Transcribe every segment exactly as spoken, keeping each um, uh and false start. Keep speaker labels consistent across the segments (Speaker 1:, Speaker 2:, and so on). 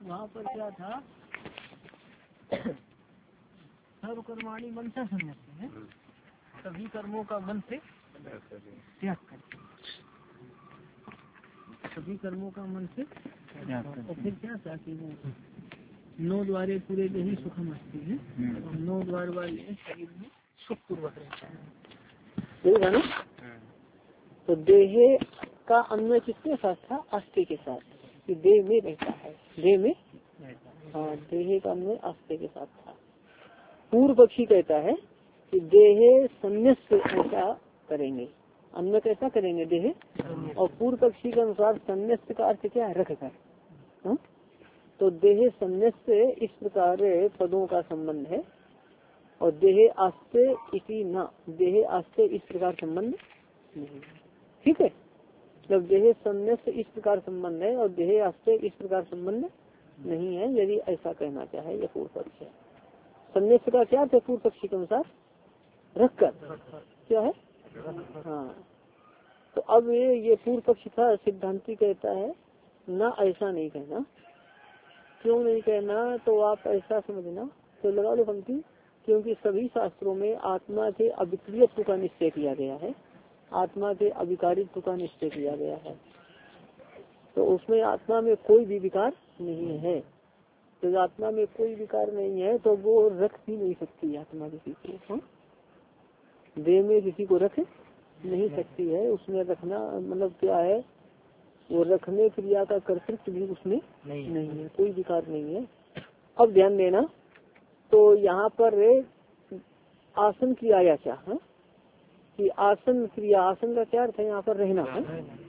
Speaker 1: वहाँ पर क्या था, सर्वकर्माणी मन से संन्यास है, सभी कर्मों का मन से त्याग करते, सभी कर्मों का मन से त्याग करते। और फिर क्या था कि वो नौ द्वारे पूरे देही सुखम अस्ति है, और नौ द्वार वाले शरीर में सुख पूर्वक रहता है, है ना। तो देह का अन्वय किसके साथ था? अस्थि के साथ, कि देह में रहता है, देह में, हाँ देह का अन्वय अस्थि के साथ था। पूर्व पक्षी कहता है कि देह संन्यास ऐसा करेंगे, अन्वय कैसा करेंगे देह, और पूर्व पक्षी के अनुसार संन्यास का अर्थ क्या है? रख कर, हाँ? तो देह संन्यास से इस प्रकार पदों का संबंध है, और देह आस्ते इसी न, देह आस्ते इस प्रकार संबंध नहीं, ठीक है। जब देह संन्यास से इस प्रकार संबंध है और देह आस्ते इस प्रकार संबंध नहीं है, यदि ऐसा कहना चाहे यह पूर्व पक्ष है। संन्यास का क्या है पूर्व पक्षी के अनुसार? रखकर, क्या है? हाँ। तो अब ये ये पूर्व पक्ष था, सिद्धांति कहता है ना ऐसा नहीं कहना। क्यों नहीं कहना? तो आप ऐसा समझना, तो लगा लो पंक्ति, क्योंकि सभी शास्त्रों में आत्मा के अविक्रियत्व का निश्चय किया गया है, आत्मा के अविकारित्व का निश्चय किया गया है। तो उसमें आत्मा में कोई भी विकार नहीं है। तो आत्मा में कोई विकार नहीं है तो वो रख भी नहीं सकती आत्मा किसी को, हाँ? देह में किसी को रख नहीं सकती है। उसमें रखना मतलब क्या है? वो रखने क्रिया का कर्तृत्व भी उसमें नहीं, नहीं है, कोई विकार नहीं है। अब ध्यान देना, तो यहाँ पर आसन की आया क्या है कि आसन क्रिया, आसन का क्या अर्थ है यहाँ पर? रहना है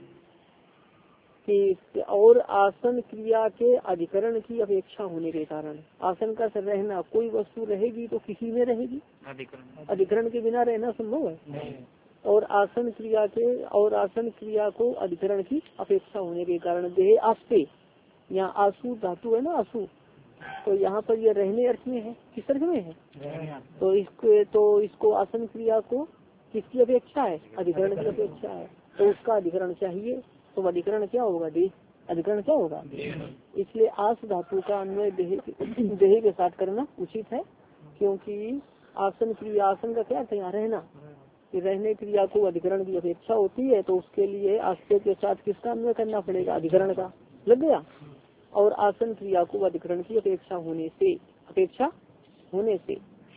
Speaker 1: कि, और आसन क्रिया के अधिकरण की अपेक्षा होने के कारण, आसन का रहना, कोई वस्तु रहेगी तो किसी में रहेगी, अधिकरण के बिना रहना संभव है। और आसन क्रिया के, और आसन क्रिया को अधिकरण की अपेक्षा होने के कारण देह आस्ते, यहाँ आंसू धातु है ना, आंसू, तो यहाँ पर यह रहने अर्थ में है, किस अर्थ में है? तो इसको, तो इसको आसन क्रिया को किसकी अपेक्षा है? अधिकरण की अपेक्षा है, तो उसका अधिकरण चाहिए। तो अधिकरण क्या होगा? देह। अधिकरण क्या होगा? इसलिए आस धातु का अन्वय देह देह के साथ करना उचित है, क्योंकि आसन क्रिया, आसन का क्या अर्थ है यहाँ? रहना, कि रहने क्रिया को अधिकरण की अपेक्षा होती है, तो उसके लिए आश्रय के साथ किसका अन्वय करना पड़ेगा? अधिकरण का। लग गया। और आसन क्रिया को अधिकरण की अपेक्षा होने से, अपेक्षा होने से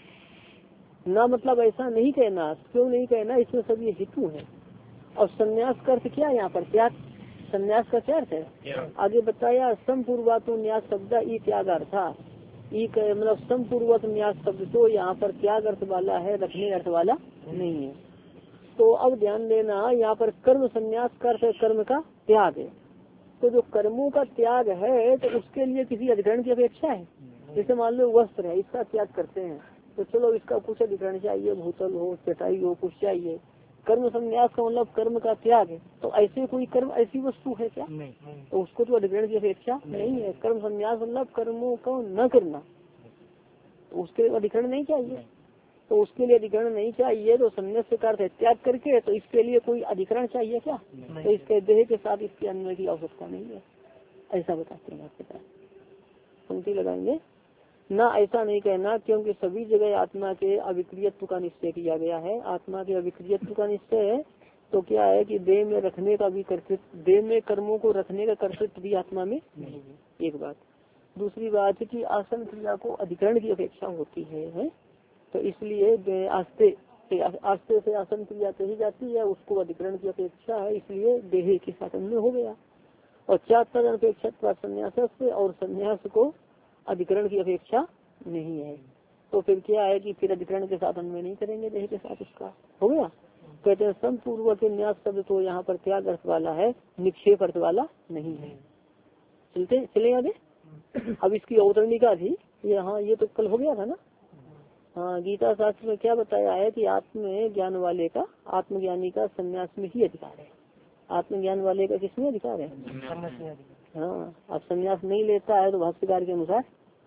Speaker 1: ना, मतलब ऐसा नहीं कहना। क्यों नहीं कहना? इसमें सब ये हेतु है। और संन्यास का अर्थ क्या है यहाँ पर? त्याग। संन्यास का क्या अर्थ है? आगे बताया, समपूर्वातो न्यास शब्द ई त्याग अर्था, ई मतलब समपूर्वक न्यास शब्द तो यहाँ पर त्याग अर्थ वाला है, रखने अर्थ वाला नहीं है। तो अब ध्यान देना, यहाँ पर कर्म संन्यास का अर्थ कर्म का त्याग है। तो जो कर्मों का त्याग है तो उसके लिए किसी अधिकरण की अपेक्षा है? जैसे मान लो वस्त्र है, इसका त्याग करते हैं, तो चलो इसका कुछ अधिकरण चाहिए, भूतल हो, चटाई हो, कुछ चाहिए। कर्म संन्यास का मतलब कर्म का त्याग है। तो ऐसे कोई कर्म, ऐसी वस्तु है क्या? नहीं। तो उसको तो अधिकरण की अपेक्षा नहीं, नहीं है। कर्म संन्यास मतलब कर्मों को न करना, तो उसके अधिकरण नहीं चाहिए। तो उसके लिए अधिकरण नहीं चाहिए, तो संन्यास का अर्थ है त्याग करके, तो इसके लिए कोई अधिकरण चाहिए क्या? तो इसके देह के साथ इसके अन्वय की आवश्यकता नहीं है, ऐसा बताते हैं आपके पास। पंक्ति लगाएंगे ना, ऐसा नहीं कहना, क्योंकि सभी जगह आत्मा के अविक्रियत्व का निश्चय किया गया है। आत्मा के अविक्रियत्व का निश्चय है तो क्या है कि देह में रखने का भी कर्तृत्व, देह में कर्मों को रखने का कर्तृत्व भी आत्मा में नहीं है, एक बात। दूसरी बात है कि आसन क्रिया को अधिकरण की अपेक्षा होती है, है? तो इसलिए आस्ते से आस्ते से आसन क्रिया कही जाती है, उसको अधिकरण की अपेक्षा है, इसलिए देह के साथ अन्वय हो गया। और चार तद अपेक्षा संन्यास से, और संन्यास को अधिकरण की अपेक्षा नहीं है, तो फिर क्या है कि फिर अधिकरण के साथ अन्वय नहीं करेंगे देह के साथ, उसका हो गया। कहते हैं समपूर्वक न्यास शब्द तो यहाँ पर त्याग अर्थ वाला है, निक्षेप अर्थ वाला नहीं है। चलते चले आगे। अब इसकी अवतरणिका थी यहाँ, ये तो कल हो गया था ना। हाँ, गीता शास्त्र में क्या बताया है कि आत्म ज्ञान वाले का, आत्मज्ञानी का संन्यास में ही अधिकार है। आत्मज्ञान वाले का किसमें अधिकार है? हाँ, अब संन्यास नहीं लेता है तो भाष्यकार के अनुसार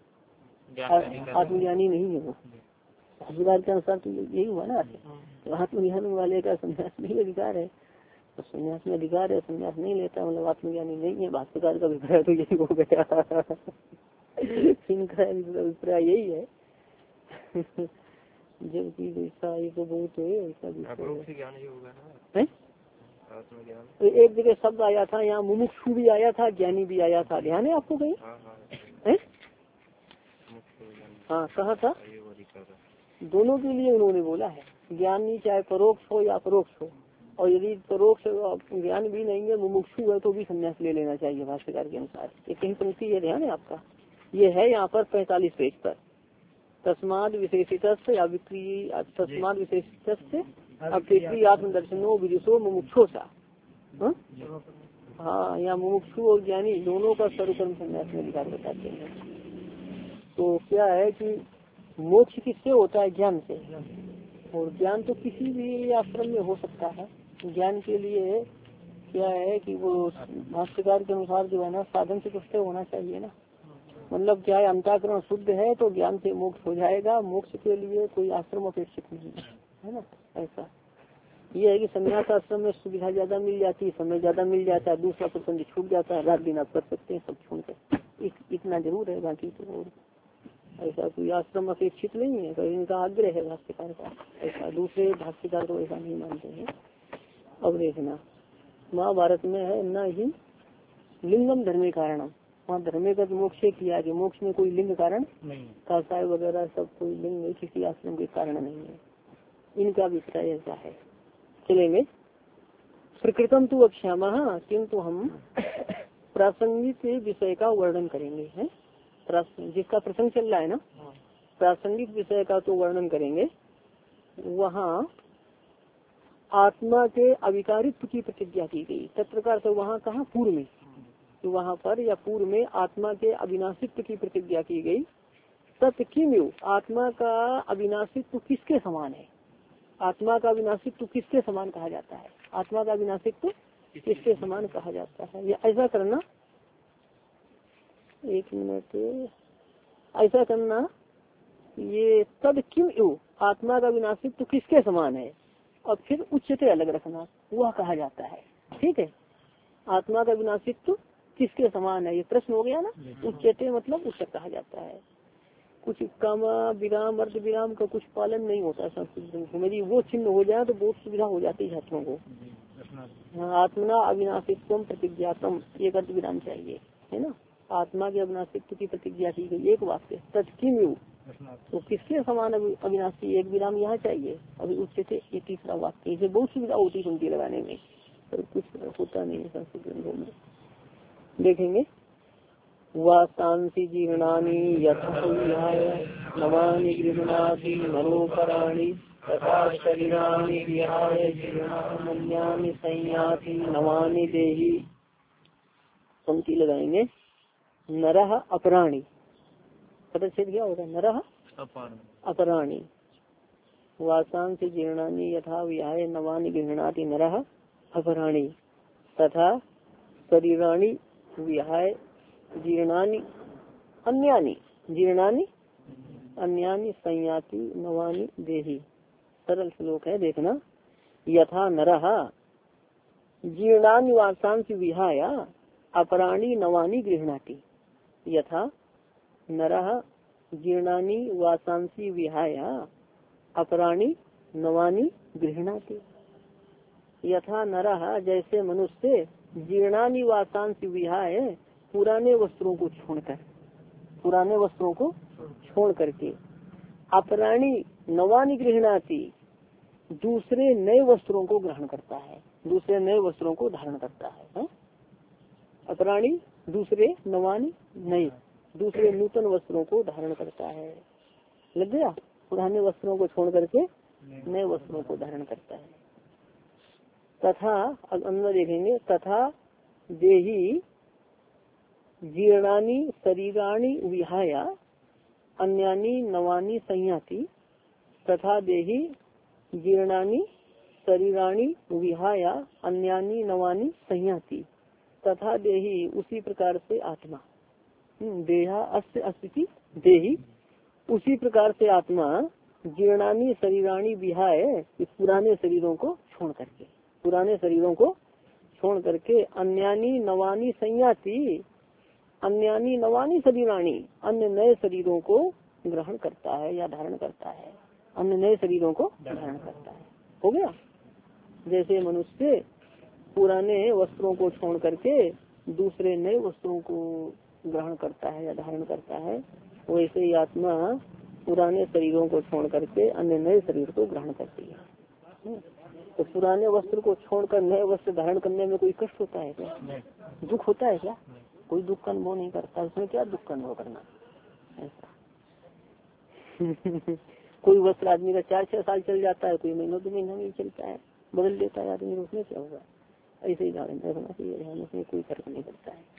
Speaker 1: आत्मज्ञानी नहीं है वो। भाष्यकार के अनुसार तो यही हुआ ना, तो आत्मज्ञान वाले का संन्यास में ही अधिकार है। तो संन्यास में अधिकार है, संन्यास नहीं लेता मतलब आत्मज्ञानी नहीं है। भाष्यकार का अभिप्राय तो यही हो गया। इनका अभिप्राय यही है। जबकि ऐसा ये तो बहुत है, ऐसा है। तो एक जगह शब्द आया था यहाँ मुमुक्षु भी आया था, ज्ञानी भी आया था, ध्यान है आपको कहीं? हाँ कहा था? दोनों के लिए उन्होंने बोला है, ज्ञानी चाहे परोक्ष हो या अपरोक्ष हो। और यदि परोक्ष ज्ञान भी नहीं है, मुमुक्षु है, तो भी संन्यास ले लेना चाहिए भाष्यकार के अनुसार। ये कहीं पंक्ति है, ध्यान है आपका, ये है यहाँ पर पैंतालीस पेज पर। तस्माद विशेषित या विक्री तस्माद विशेषित अप्रीति आत्मदर्शनो विदुषो मुमुक्षो सा। हाँ यहाँ मुमुक्षु और ज्ञानी दोनों का सर्वकर्म संन्यास में अधिकार बताते हैं। तो क्या है कि मोक्ष किससे होता है? ज्ञान से। और ज्ञान तो किसी भी आश्रम में हो सकता है। ज्ञान के लिए क्या है कि वो भाष्यकार के अनुसार जो है ना साधन से कुछ होना चाहिए ना। मतलब क्या है, अंतःकरण शुद्ध है तो ज्ञान से मोक्ष हो जाएगा। मोक्ष के लिए कोई आश्रम अपेक्षित नहीं है, है ना। ऐसा ये है कि संन्यास आश्रम में सुविधा ज्यादा मिल जाती है, समय ज्यादा मिल जाता है, दूसरा प्रसंग छूट जाता है, रात दिन आप कर सकते हैं सब छोड़कर। इत, इतना जरूर है, बाकी तो ऐसा कोई आश्रम अपेक्षित नहीं है। कहीं इनका आग्रह है भाष्यकार का, ऐसा दूसरे भाष्यकार तो ऐसा नहीं मानते हैं। अब देखना महाभारत में है न ही लिंगम धर्मे कारणम, वहाँ धर्मे का मोक्ष किया कि मोक्ष में कोई लिंग कारण नहीं, कासाय वगैरह सब कोई लिंग नहीं, किसी आश्रम के कारण नहीं है। इनका अभिप्राय ऐसा है। चलेंगे प्रकृतम तु अक्षामा, किंतु हम प्रासंगिक विषय का वर्णन करेंगे। है जिसका प्रसंग चल रहा है ना, प्रासंगिक विषय का तो वर्णन करेंगे। वहाँ आत्मा के अविकारित्व की प्रतिज्ञा की गई। तत्प्रकार से वहाँ कहा पूर्व में, तो वहाँ पर या पूर्व में आत्मा के अविनाशित्व की प्रतिज्ञा की गई। तत् किम, आत्मा का अविनाशित्व किसके समान है? आत्मा का अविनाशित्व किसके समान कहा जाता है? आत्मा का अविनाशित्व किसके समान कहा जाता है? या ऐसा करना, एक मिनट, ऐसा करना, ये तद किम यु, आत्मा का विनाशित्व किसके समान है, और फिर उच्चते अलग रखना, वह कहा जाता है। ठीक है, आत्मा का विनाशित्व किसके समान है, ये प्रश्न हो गया ना। उच्चते मतलब उच्च कहा जाता है। कुछ कामा विराम अर्ध विराम का कुछ पालन नहीं होता संस्कृत में। यदि वो चिन्ह हो जाए तो बहुत सुविधा हो जाती है छात्रों को। हाँ, आत्मना अविनाशित्व प्रतिज्ञातम, एक अर्ध विराम चाहिए, है ना। आत्मा के अविनाशित्व की प्रतिज्ञा की गई, एक वाक्य तत्किम यु, तो किसके समान अविनाशी, एक विराम यहाँ चाहिए। अभी उच्चते ये तीसरा वाक्य, इसे बहुत सुविधा होती है पंक्ति लगाने में, पर कुछ होता नहीं है संस्कृत ग्रंथों में। देखेंगे वासांसी जीर्णानि यथा नवानि गृह्णाति मनोपराणि तथा शरीराणि विहाय जीर्णानि संयाति नवानि देहि। पंक्ति लगाएंगे नरः अपराणि, पदच्छेद क्या होगा? नरः अपराणि वासांसी जीर्णानि यथा विहाय नवानि गृह्णाति नरः अपराणि तथा शरीराणि विहाय जीर्णानि अन्यानि जीर्णानि अन्यानि संयाति नवानि देहि। सरल श्लोक है, देखना। यथा नरः जीर्णानि वासांसि विहाय अपराणि नवानि गृह्णाति। यथा नरः जीर्णानि वासांसि विहाय अपराणि नवानि गृह्णाति। यथा नरः जैसे मनुष्य जीर्णानि वासांसि विहाय पुराने वस्त्रों को छोड़कर पुराने वस्त्रों को छोड़ करके अपराणी नवानि गृह्णाति दूसरे नए वस्त्रों को ग्रहण करता है, दूसरे नए वस्त्रों को धारण करता है, है? अपराणी दूसरे नवानि नए दूसरे नूतन वस्त्रों को धारण करता है। लग गया, पुराने वस्त्रों को छोड़ करके नए वस्त्रों को धारण करता है। तथा अंदर देखेंगे तथा देही जीर्णानि शरीराणि विहाय अन्यानि नवानि संयाति। तथा देही जीर्णानि शरीराणि विहाय अन्यानि नवानि संयाति। तथा देही उसी प्रकार से आत्मा, देहा अस्य अस्ति देही, उसी प्रकार से आत्मा जीर्णानि शरीराणि विहाय इस पुराने शरीरों को छोड़ करके पुराने शरीरों को छोड़ करके अन्यानी नवानी संयाति, अन्यानी नवानी शरीराणी, अन्य नए शरीरों को ग्रहण करता है या धारण करता है, अन्य नए शरीरों को धारण करता है। हो गया। जैसे मनुष्य पुराने वस्त्रों को छोड़ करके दूसरे नए वस्त्रों को ग्रहण करता है या धारण करता है, वैसे ही आत्मा पुराने शरीरों को छोड़ करके अन्य नए शरीर को ग्रहण करती है। तो पुराने वस्त्र को छोड़कर नए वस्त्र धारण करने में कोई कष्ट होता है क्या? दुख होता है क्या? कोई दुख का अनुभव नहीं करता। उसमें क्या दुख का अनुभव करना? ऐसा कोई वस्त्र आदमी का चार छह साल चल जाता है, कोई महीनों दो महीना नहीं चलता है, बदल देता है आदमी, उसमें क्या होगा? ऐसे ही ध्यान रखना चाहिए, ध्यान उसमें कोई फर्क नहीं पड़ता है।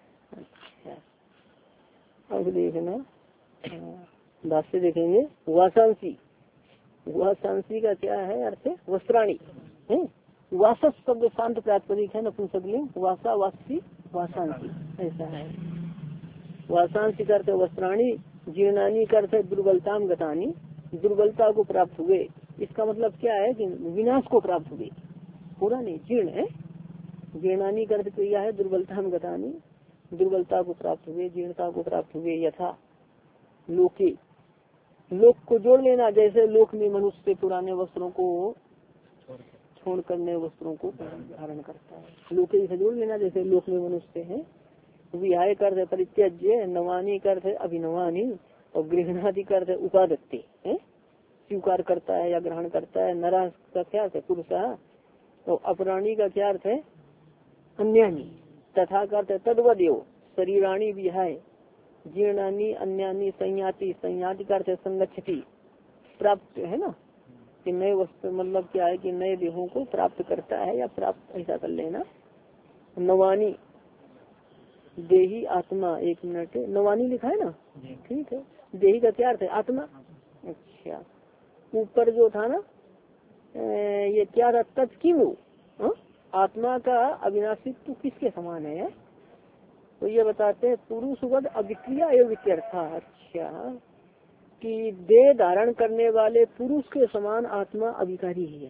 Speaker 1: अच्छा, अब देखना भाष्य देखेंगे। वासांसी, वासांसी का क्या है अर्थ? वस्त्राणी है। वासस शब्द शांत प्रातिपदिक है, नपुंसकलिंग। वासा वासी वासांसी ऐसा है। वासांसी का अर्थ वस्त्राणी, जीर्णानी का अर्थ दुर्बलताम गतानी, दुर्बलता को प्राप्त हुए। इसका मतलब क्या है कि विनाश को प्राप्त हुए, पूरा नहीं, जीर्ण है। जीर्णानी का अर्थ क्रिया है दुर्बलताम गतानी, दुर्बलता को प्राप्त हुए, जीर्णता को प्राप्त हुए। यथा लोके, लोक को जोड़ लेना, जैसे लोक में मनुष्य पुराने वस्त्रों को छोड़ कर नए वस्त्रों को धारण करता है। लोके से जोड़ लेना, जैसे लोक में मनुष्य है। विहाय का अर्थ परित्यज्य, नवानी का अर्थ अभिनवानी, और गृहणादि का अर्थ उपादत्ते है, स्वीकार करता है या ग्रहण करता है। नरा का क्या अर्थ है? पुरुषा। तो अपराणी का क्या अर्थ है? अन्यानी। तथा का अर्थ तद्वदेव, शरीराणी विहाय, जीर्णानी अन्यानी संयाति, संयाति का अर्थ संगच्छति, प्राप्त है ना, कि नए वस्तु मतलब क्या है कि नए देहों को प्राप्त करता है या प्राप्त, ऐसा कर लेना। नवानी देही आत्मा, एक मिनट, नवानी लिखा है ना, ठीक है। देही का क्या अर्थ है? आत्मा। अच्छा, ऊपर जो था ना ये क्या था? तत्किमु, आत्मा का अविनाशित्व किसके समान है? तो ये बताते हैं पुरुषवद अविक्रिया एवं वित्यर्था। अच्छा, कि देह धारण करने वाले पुरुष के समान आत्मा अविकारी ही है।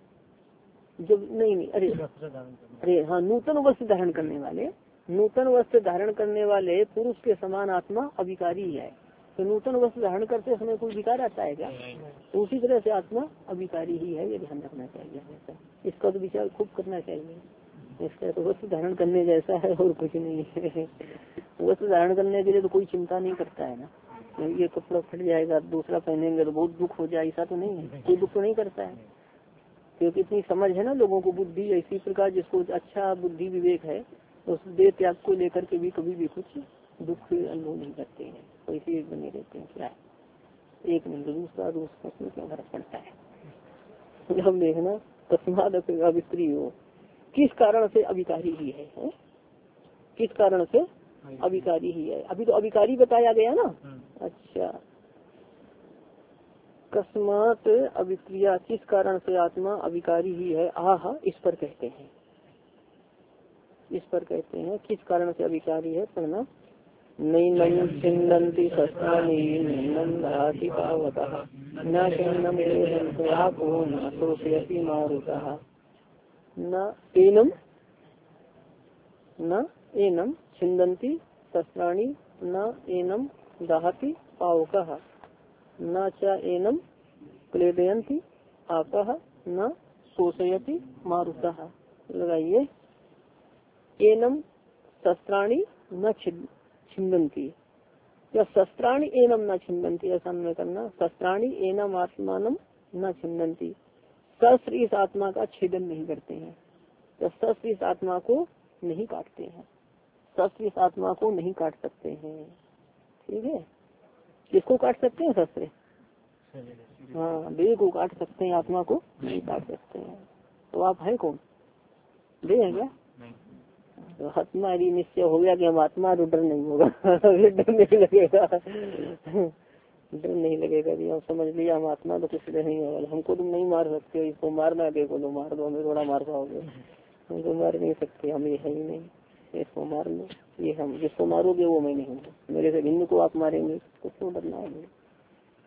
Speaker 1: जब नहीं नहीं अरे अरे हाँ, नूतन वस्त्र धारण करने वाले, नूतन वस्त्र धारण करने वाले पुरुष के समान आत्मा अविकारी ही है। तो नूतन वस्त्र धारण करते समय कोई विकार आता है क्या? तो उसी तरह से आत्मा अविकारी ही है, ये ध्यान रखना चाहिए। इसका तो विचार खूब करना चाहिए। इसका तो वस्त्र धारण करने जैसा है और कुछ नहीं है। वस्त्र धारण करने के लिए तो कोई चिंता नहीं करता है ना, ये कपड़ा फट जाएगा दूसरा पहनेंगे तो बहुत दुख हो जाए, ऐसा तो नहीं है, कोई दुख तो नहीं करता है। क्योंकि इतनी समझ है ना लोगों को, बुद्धि ऐसी प्रकार जिसको अच्छा बुद्धि विवेक है, तो उस देह त्याग को लेकर के भी कभी भी कुछ दुख अनुभव नहीं करते हैं, तो इसी बने रहते हैं। क्या एक नहीं तो दूसरा, दूसरा उसमें क्या फर्क पड़ता है। हम देखना तस्माद अवित्री हो, किस कारण से अविकारी ही है, है? किस कारण से अविकारी ही है? अभी तो अविकारी बताया गया ना। अच्छा, कस्मात अविक्रिया, किस कारण से आत्मा अविकारी ही है। आह, इस पर कहते हैं, इस पर कहते हैं किस कारण से अविकारी है। पढ़ना। नैनं छिन्दन्ति शस्त्राणि नैनं दहति पावकः न छिन्नं देहं आपो न शोषयति मारुतः न एनं न एनं छिन्दन्ति शस्त्राणि न एनं दहति पावकः न च एनं क्लेदयन्ति आपः न शोषयति मारुतः। लगाइए, एनम शस्त्राणि न छिन्दन्ति, या शस्त्राणि एनम न छिन्दन्ति, ऐसा में करना। शस्त्राणि एनम आत्मानम न छिन्दन्ति, शस्त्र इस आत्मा का छेदन नहीं करते हैं, तो शस्त्र इस आत्मा को नहीं काटते हैं, शस्त्र इस आत्मा को नहीं काट सकते हैं। ठीक है, किसको काट सकते हैं? शस्त्र, हाँ, देह को काट सकते हैं, आत्मा को नहीं काट सकते हैं। तो आप हैं कौन? देह है क्या? तो आत्मा यदि निश्चय हो गया कि हम आत्मा, तो डर नहीं होगा। डर नहीं लगेगा, डर नहीं लगेगा कि हम समझ लिया हम आत्मा, तो कुछ नहीं होगा। हमको तुम नहीं मार सकते, इसको मारना के को मार दो, हमें थोड़ा मार पाओगे, हमको मार नहीं सकते, हम ये है ही नहीं, इसको मार लो। ये हम जिसको मारोगे वो मैं नहीं हूँ, मेरे से भिन्न को आप मारेंगे, तो क्यों डरना है?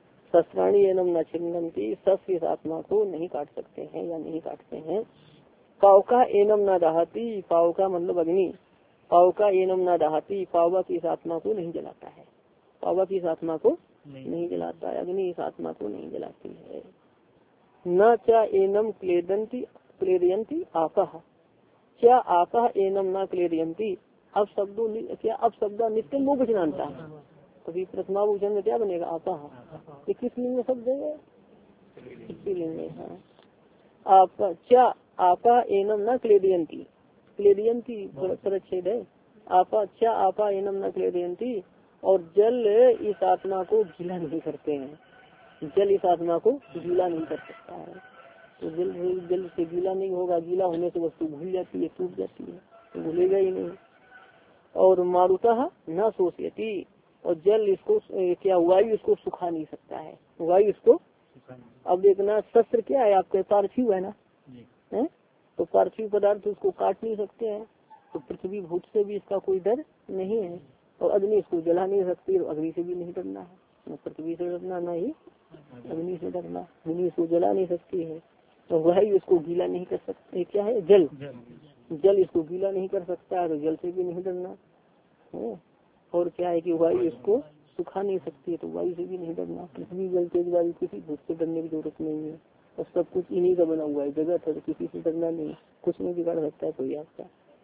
Speaker 1: शस्त्राणी एनम न छिन्दन्ति, शस्त्र इस आत्मा को नहीं काट सकते हैं या नहीं काटते हैं। पावका एनम न दहाती, पावका मतलब अग्नि, पावका एनम न दहाती, पावक इस आत्मा को नहीं जलाता है, पावक इस आत्मा को नहीं, नहीं जलाता है, अग्नि इस आत्मा को नहीं जलाती है। न चा एनम क्लेदंती क्लेदयंती आपह, क्या आपह एनम न क्लेदयंती, अब शब्दों क्या अब शब्द नित्य लोग जानता है, अभी प्रथमा भूषण में क्या बनेगा आपह, ये किस लिंग में शब्द है, लिंग में। हाँ आप क्या आपा एनम न क्लेदयंती, क्लेदयंती परच्छेद है, आपा क्या आपा एनम न क्लेदयंती, और जल इस आत्मा को गीला नहीं करते हैं, जल इस आत्मा को गीला नहीं कर सकता है, तो जल जल से गीला नहीं होगा, गीला होने से वस्तु भूल जाती है, टूट जाती है, तो भूलेगा ही नहीं। और मारुतः न शोषयति, और जल इसको क्या वायु इसको सुखा नहीं सकता है, वायु इसको, अब देखना शस्त्र क्या है आपके, पार्थिव है ना, है? तो पार्थिव पदार्थ उसको काट नहीं सकते हैं, तो पृथ्वी भूत से भी इसका कोई डर नहीं है, और अग्नि इसको जला नहीं सकती, और अग्नि से भी नहीं डरना है, न पृथ्वी से डरना न ही अग्नि से डरना, अग्नि इसको जला नहीं सकती है, तो वायु इसको गीला नहीं कर सकती, क्या है जल, जल इसको गीला नहीं कर सकता है, तो जल से भी नहीं डरना है। और क्या है कि वायु इसको सुखा नहीं सकती है, तो वायु से भी नहीं डरना, पृथ्वी जल तेज वायु किसी भूत से डरने की जरूरत नहीं है, और सब कुछ इन्हीं का बना हुआ है, जगत है, तो किसी से डरना नहीं, कुछ नहीं बिगाड़ सकता है कोई आपका।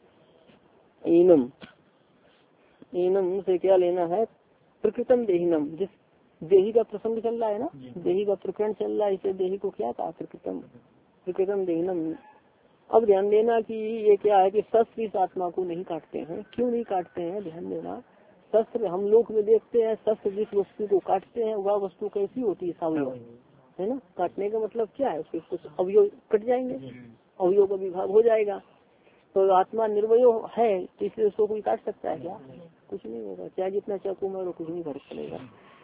Speaker 1: एनम, एनम से क्या लेना है, प्रकृतम देहिनम, जिस देही का प्रसंग चल रहा है ना, देही का प्रकरण चल रहा है, इसे देही को क्या कहा, प्रकृतम, प्रकृतम देहिनम। अब ध्यान देना कि ये क्या है कि शस्त्र इस आत्मा को नहीं काटते हैं, क्यों नहीं काटते हैं, ध्यान देना, शस्त्र हम लोग में देखते हैं, शस्त्र जिस वस्तु को काटते हैं वह वस्तु कैसी होती है, सावयव है ना, काटने का मतलब क्या है, उसके कुछ अवयव कट जाएंगे, अवयव का विभाग हो जाएगा, तो आत्मा निर्वय है, तो इसलिए उसको कोई काट सकता है क्या, कुछ नहीं होगा, चाहे जितना चाकू मारो कुछ नहीं फर्क पड़ेगा।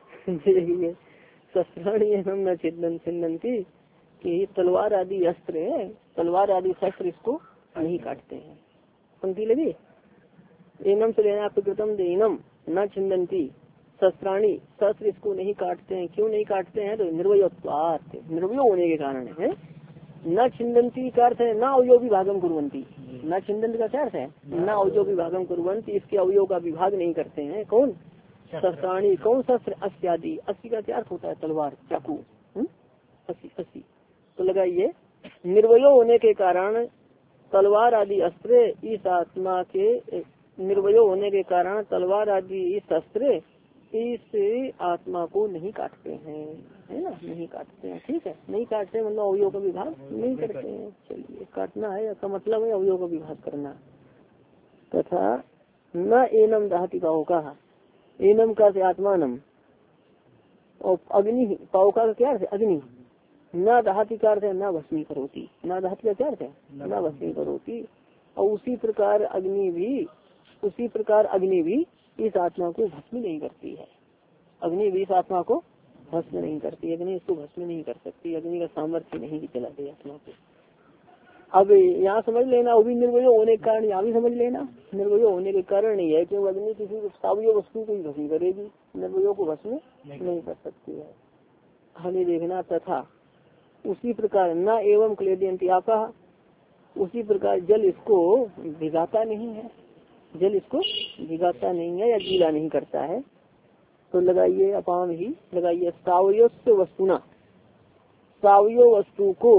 Speaker 1: शस्त्राणी हम न छिदन छिदंती, कि तलवार आदि अस्त्र है, तलवार आदि शस्त्र इसको नहीं काटते हैं। पंक्ति लगी, एनम से लेना प्रकृतम देनम न छिदंती, शस्त्राणी शस्त्र इसको नहीं काटते हैं, क्यों नहीं काटते हैं, तो निर्वयत्वात्, निर्वय होने के कारण है। न छिदंती का अर्थ है न अवयव विभागम कुर्वन्ति, न छिदंत का क्या अर्थ है, न अवयव विभागम कुर्वन्ति, इसके अवयव का विभाग नहीं करते हैं, कौन, शस्त्राणी, कौन शस्त्र, अस्यादि, अस्सी का क्या अर्थ होता है, तलवार चाकू, अस्सी अस्सी, तो लगाइए निर्वय होने के कारण तलवार आदि अस्त्र इस आत्मा के, निर्वय होने के कारण तलवार आदि इस अस्त्र इस आत्मा को नहीं काटते हैं, है ना, नहीं काटते हैं, ठीक है, नहीं काटते मतलब अवयव का विभाग नहीं करते हैं। चलिए, काटना है इसका मतलब है अवयव का विभाग करना। तथा न एनम दहति पावका, एनम का से आत्मानम, और अग्नि पावका का क्या अर्थ है, अग्नि, न दहति का अर्थ है न भस्मी करोती, न दहति का क्या अर्थ है, न भस्मी करोती, और उसी प्रकार अग्नि भी, उसी प्रकार अग्नि भी इस आत्मा को भस्म नहीं करती है, अग्नि भी इस आत्मा को भस्म नहीं करती, अग्नि इसको भस्म नहीं कर सकती, अग्नि का सामर्थ्य नहीं चलाती आत्मा को। अब यहाँ समझ लेना, वो भी निर्वय होने के कारण, यहाँ भी समझ लेना निर्वय होने के कारण नहीं है, क्योंकि अग्नि किसी सावयव वस्तु को ही भस्म करेगी, निर्वयों को भस्म नहीं कर सकती है। हमें देखना, तथा उसी प्रकार न एवं क्लेदयंती आपा, उसी प्रकार जल इसको भिगाता नहीं है, जल इसको भिगाता नहीं है या गीला नहीं करता है, तो लगाइए अपाम ही लगाइए, सावयव वस्तुना, सावयव वस्तु को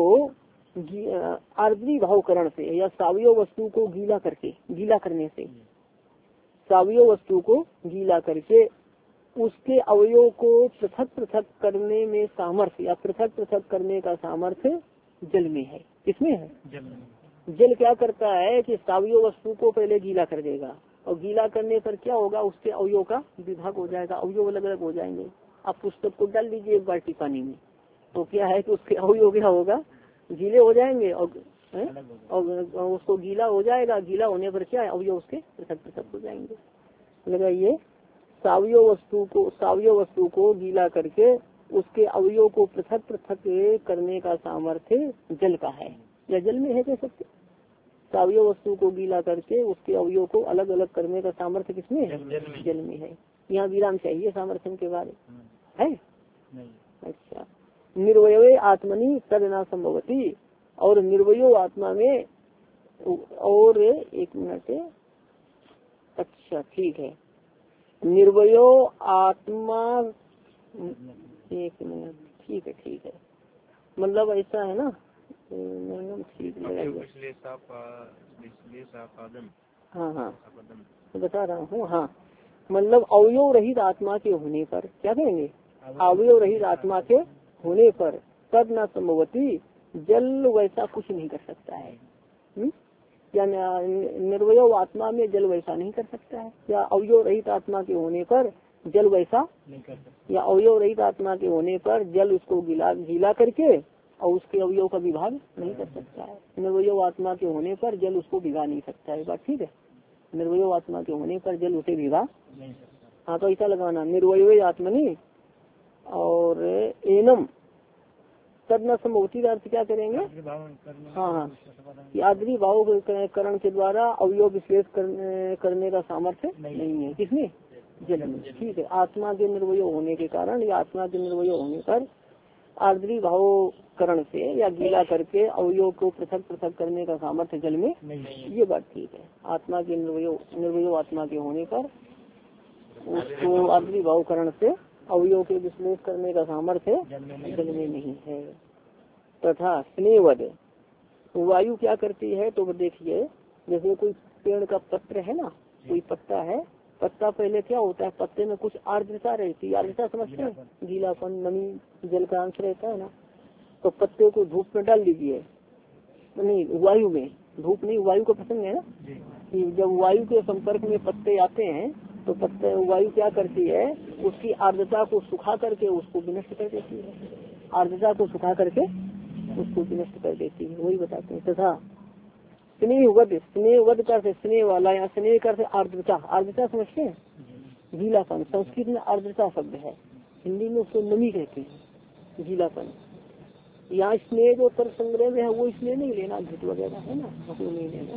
Speaker 1: आर्द्री भावकरण से या सावयव वस्तु को गीला करके, गीला करने से, सावयव वस्तु को गीला करके उसके अवयव को पृथक पृथक करने में सामर्थ्य या पृथक पृथक करने का सामर्थ्य जल में है। किसमें है, जल में। जल क्या करता है कि सावयव वस्तु को पहले गीला कर देगा, और गीला करने पर क्या होगा, उसके अवयव का विभाग हो जाएगा, अवयव अलग अलग हो जाएंगे। आप पुस्तक को डाल दीजिए एक बाल्टी पानी में, तो क्या है कि उसके अवयव क्या होगा, गीले हो जाएंगे, और है? और उसको गीला हो जाएगा, गीला होने पर क्या है, अवयव उसके पृथक पृथक हो जाएंगे। लगाइए, सावयव वस्तु को, सावयव वस्तु को गीला करके उसके अवयव को पृथक पृथक करने का सामर्थ्य जल का है, या जल में है कह सकते। सावयव वस्तु को गीला करके उसके अवयव को अलग अलग करने का सामर्थ्य किसमें है, जल में है। यहाँ विराम चाहिए सामर्थ्य के बारे है। अच्छा, निर्वय आत्मनि तद न संभवती, और निर्वयो आत्मा में और एक मिनट, अच्छा ठीक है, निर्वयो आत्मा, एक मिनट, ठीक है ठीक है, मतलब ऐसा है ना, ठीक हाँ हाँ तो बता रहा हूँ। हाँ मतलब अवयव रहित आत्मा के होने पर क्या कहेंगे, अवयव रहित आत्मा के होने पर तद न संभवती, जल वैसा कुछ नहीं कर सकता है। हुँ? या निर्वय आत्मा में जल वैसा नहीं कर सकता है, या अवयव रहित आत्मा के होने पर जल वैसा नहीं कर सकता, या अवयव रहित आत्मा के होने पर जल उसको गीला गीला करके और उसके अवयव का विभाग नहीं कर सकता है। निर्वय आत्मा के होने पर जल उसको भिगा नहीं सकता है, बात ठीक है। निर्वय आत्मा के होने पर जल उसे भिगा नहीं सकता। हाँ तो ऐसा लगाना, निर्वय आत्मनि और एनम तद न संभवती अर्थ क्या करेंगे। हाँ हाँ, आदरी भाव करण के द्वारा अवयव विश्लेष करने, करने का सामर्थ्य नहीं है किसमें, जल में। ठीक है, आत्मा के निर्वय होने के कारण या आत्मा के निर्वय होने पर आर्द्री भाव करण से या गीला करके अवयव को पृथक पृथक करने का सामर्थ्य जल में नहीं। ये बात ठीक है। आत्मा के निर्वय निर्वय आत्मा के होने पर उसको आर्द्री भाव करण से अवयव के विश्लेष करने का सामर्थ्य जल में नहीं है। तथा स्नेहवद वायु क्या करती है, तो देखिए जैसे कोई पेड़ का पत्र है ना, कोई पत्ता है, पत्ता पहले क्या होता है, पत्ते में कुछ आर्द्रता रहती है, आर्द्रता समझते हैं, गीलापन नमी जल का अंश रहता है ना। तो पत्ते को धूप में डाल दीजिए, नहीं वायु में, धूप नहीं, वायु का प्रसंग है ना कि जब वायु के संपर्क में पत्ते आते हैं तो पत्ते वायु क्या करती है, उसकी आर्द्रता को सुखा करके उसको विनष्ट कर देती है, आर्द्रता को सुखा करके उसको विनष्ट कर देती है। वही बताते हैं। तथा स्नेहवद, स्नेहवद का स्नेह वाला, या स्नेह कर आर्द्रता, आर्द्रता समझते हैं, गीलापन, संस्कृत में आर्द्रता शब्द है, हिंदी में उसको नमी कहते हैं, गीलापन। यहाँ स्नेह जो तर संग्रह में है वो स्नेह नहीं लेना, घृत वगैरह है ना, वो नहीं लेना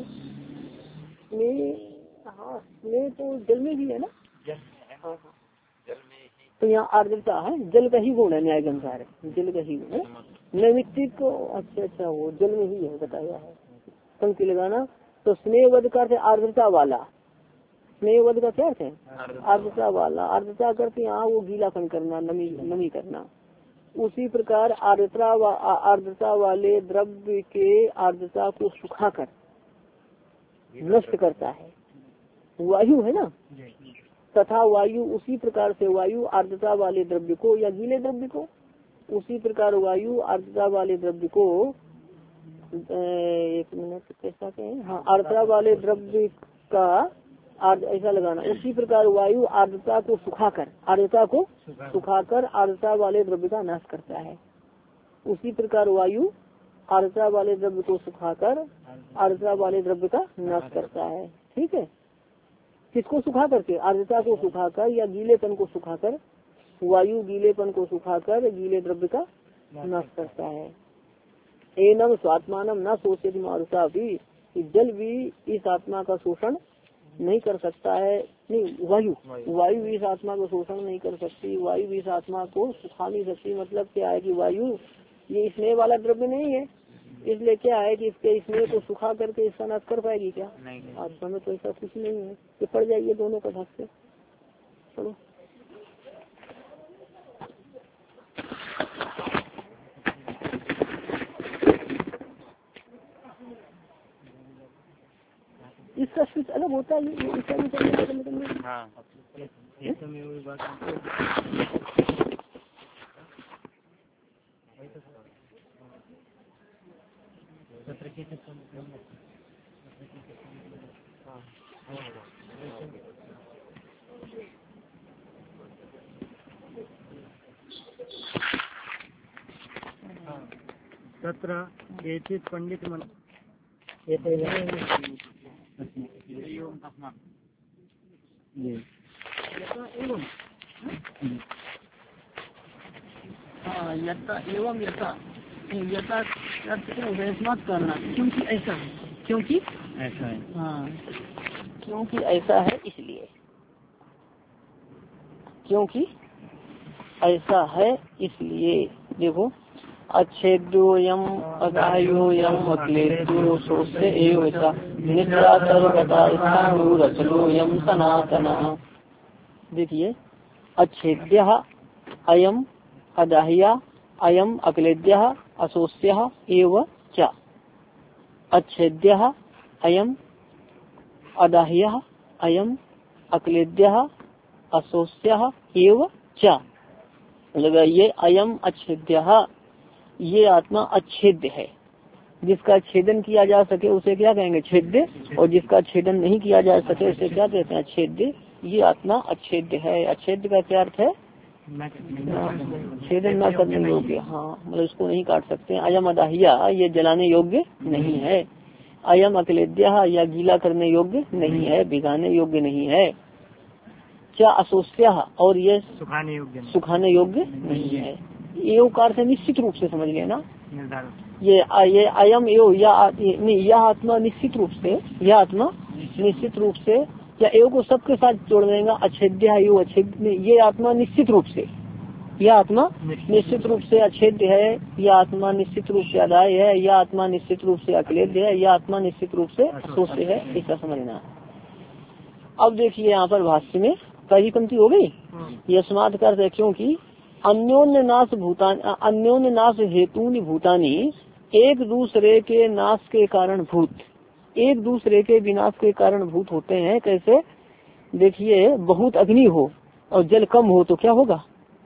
Speaker 1: स्नेह। हाँ स्नेह तो जल में भी है ना, हाँ हाँ जल में ही। तो यहाँ आर्द्रता है, जल का ही गुण है, न्याय के अनुसार जल का ही गुण है, नैमित्तिक को। अच्छा अच्छा वो जल में ही है बताया है, पंक्ति लगाना। तो स्नेहवद का अर्थ आर्द्रता वाला, स्नेहवद का क्या अर्थ है, आर्द्रता वाला। आर्द्रता करते यहाँ वो गीलापन करना, नमी नमी करना। उसी प्रकार आर्द्रता आर्द्रता वाले द्रव्य के आर्द्रता को सुखाकर नष्ट करता है, वायु है ना। तथा वायु उसी प्रकार से वायु आर्द्रता वाले द्रव्य को या गीले द्रव्य को, उसी प्रकार वायु आर्द्रता वाले द्रव्य को, एक मिनट कैसा कहें, हाँ आर्द्रता वाले द्रव्य का ऐसा लगाना। उसी प्रकार वायु आर्द्रता को सुखाकर, आर्द्रता को सुखाकर आर्द्रता वाले द्रव्य का नाश करता है। उसी प्रकार वायु आर्द्रता वाले द्रव्य को सुखाकर आर्द्रता वाले द्रव्य का नाश करता है। ठीक है, किसको सुखा करके, आर्द्रता को सुखाकर या गीलेपन को सुखाकर, वायु गीलेपन को सुखाकर गीले द्रव्य का नाश करता है। एनम स्वात्मानम न सोचती मारुता भी, जल भी इस आत्मा का शोषण नहीं कर सकता है, नहीं वायु वायु भी इस आत्मा को शोषण नहीं कर सकती, वायु भी इस आत्मा को सुखा नहीं सकती। मतलब क्या है कि वायु ये स्नेह वाला द्रव्य नहीं है, इसलिए क्या है कि इसके स्नेह को सुखा करके इसका नाश कर पाएगी क्या, आत्मा में तो ऐसा कुछ नहीं है। ये पड़ जाइए दोनों का भाग से। चलो इसका स्विच अलग होता है, ये इसका भी करने करने हाँ तत्र केचित् पंडित मन हाँ यथा एवं यथा यथा मत करना, क्योंकि ऐसा है, क्योंकि ऐसा है, हाँ क्योंकि ऐसा है इसलिए, क्योंकि ऐसा है इसलिए। देखो अच्छेद्योयम अदाह्योयम अक्लेद्यो सोस्य एव च निद्रा सर्वगता स्थाणुरचलोयम सनातनः। देखिए, अच्छेद्यः अयम अदाह्या अयम अक्लेद्यः असोस्यः एव च। अच्छेद्यः अयम अदाह्यः अयम अक्लेद्यः असोस्यः एव च। ये अयम अच्छेद्यः, ये आत्मा अच्छेद्य है। जिसका छेदन किया जा सके उसे क्या कहेंगे? छेद्य। और जिसका छेदन नहीं किया जा सके उसे क्या कहते हैं? छेद्य। ये आत्मा अच्छेद्य है। अच्छेद्य का क्या अर्थ है? छेदन न करने योग्य। हाँ, मतलब इसको नहीं काट सकते। अयम अदाह्या, ये जलाने योग्य नहीं है। अयम अक्लेद्यः, या गीला करने योग्य नहीं है, भिगाने योग्य नहीं है। क्या असोस्यः, और ये सुखाने योग्य सुखाने योग्य नहीं है। एव का अर्थ निश्चित रूप से समझ लेना। ये ये अयम एव, या यह आत्मा निश्चित रूप से, यह आत्मा निश्चित रूप से, या एव को सबके साथ जोड़ देगा। अच्छेद्य एव अच्छेद्य, ये आत्मा निश्चित रूप से, यह आत्मा निश्चित रूप से अछेद्य है। यह आत्मा निश्चित रूप से अदाय है। यह आत्मा निश्चित रूप से अक्लेद्य है। यह आत्मा निश्चित रूप से असोस्य है। ऐसा समझना। अब देखिए यहाँ पर भाष्य में पहली पंक्ति हो गई। यस्मात् का अर्थ है क्योंकि अन्योन्य नाश भूतान अन्योन्य नाश हेतुनि भूतानि, एक दूसरे के नाश के कारण भूत, एक दूसरे के विनाश के कारण भूत होते हैं। कैसे? देखिए, बहुत अग्नि हो और जल कम हो तो क्या होगा?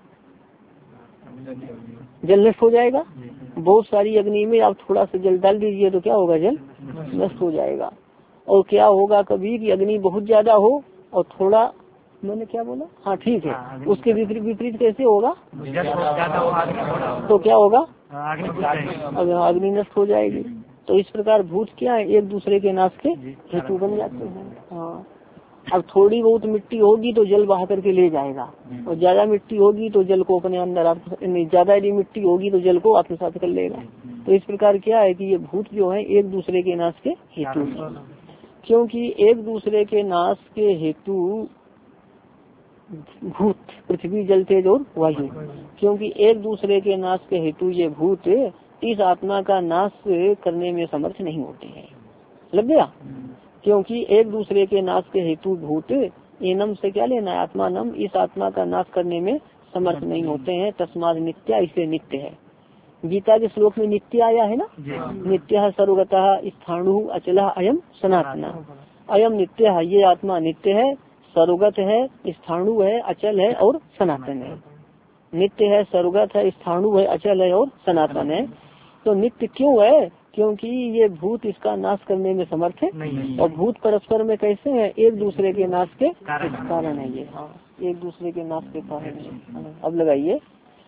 Speaker 1: जल नष्ट हो जाएगा। बहुत सारी अग्नि में आप थोड़ा सा जल डाल दीजिए तो क्या होगा? जल नष्ट हो जाएगा। और क्या होगा कभी कि अग्नि बहुत ज्यादा हो और थोड़ा, मैंने क्या बोला? हाँ ठीक है, उसके विपरीत विपरीत कैसे होगा? तो क्या होगा? अग्नि नष्ट हो जाएगी। तो इस प्रकार भूत क्या है? एक दूसरे के नाश के हेतु बन जाते हैं। हाँ, अब थोड़ी बहुत मिट्टी होगी तो जल बहा करके ले जाएगा, और ज्यादा मिट्टी होगी तो जल को अपने अंदर, ज्यादा यदि मिट्टी होगी तो जल को आत्मसात कर लेगा। तो इस प्रकार क्या है कि ये भूत जो है एक दूसरे के नाश के हेतु है। क्योंकि एक दूसरे के नाश के हेतु भूत, पृथ्वी जल तेज और वायु, क्योंकि एक दूसरे के नाश के हेतु ये भूत इस आत्मा का नाश करने में समर्थ नहीं होते हैं। लग गया? क्योंकि एक दूसरे के नाश के हेतु भूत, एनम से क्या लेना है? आत्मा नम, इस आत्मा का नाश करने में समर्थ नहीं होते हैं। तस्माद नित्या, इसलिए नित्य है। गीता के श्लोक में नित्य आया है ना, नित्य सर्वगतः स्थाणु अचलः अयम सनातन। अयम नित्य है, ये आत्मा नित्य है, सर्वगत है, स्थाणु है, अचल है और सनातन है। नित्य है, सर्वगत है, स्थाणु है, अचल है और सनातन है। तो नित्य क्यों है? क्योंकि ये भूत इसका नाश करने में समर्थ है। और भूत परस्पर में कैसे है? एक दूसरे के नाश के कारण है ये। हाँ, एक दूसरे के नाश के कारण है। अब लगाइए,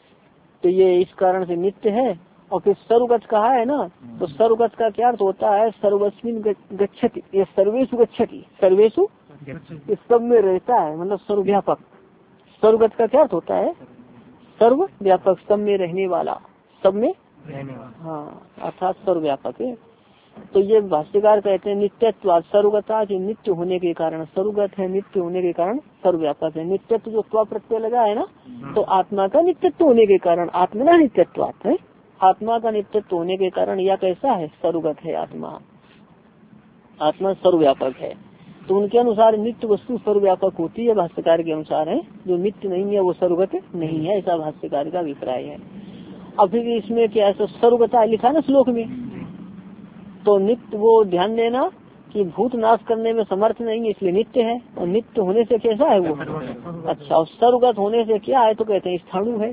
Speaker 1: तो ये इस कारण से नित्य है। और फिर सर्वगत कहा है ना, तो सर्वगत का क्या अर्थ होता है? सर्वस्मिन गच्छति, ये सर्वेषु गच्छति, सर्वेषु इस सब में रहता है, मतलब सर्वव्यापक। सर्वगत का क्या अर्थ होता है? सर्वव्यापक, सब में रहने वाला, सब में रहने वाला। हाँ, अर्थात सर्वव्यापक है। तो ये भाष्यकार कहते हैं नित्यत्व सर्वगता, जो नित्य होने के कारण सर्वगत है, नित्य होने के कारण सर्वव्यापक है। नित्यत्व जो त्व प्रत्यय लगा है ना, तो आत्मा का नित्यत्व होने के कारण आत्मना नित्यत्व है। आत्मा का नित्यत्व होने के कारण यह कैसा है? सर्वगत है आत्मा। आत्मा सर्वव्यापक है। तो उनके अनुसार नित्य वस्तु सर्वव्यापक होती है, भाष्यकार के अनुसार है। जो नित्य नहीं है वो सर्वगत नहीं है, ऐसा भाष्यकार का अभिप्राय है। अब फिर इसमें क्या है? सर्वगता लिखा ना श्लोक में, तो नित्य वो ध्यान देना कि भूत नाश करने में समर्थ नहीं है, इसलिए नित्य है। और नित्य होने से कैसा है वो? अच्छा, और सर्वगत होने से क्या है? तो कहते हैं स्थाणु है।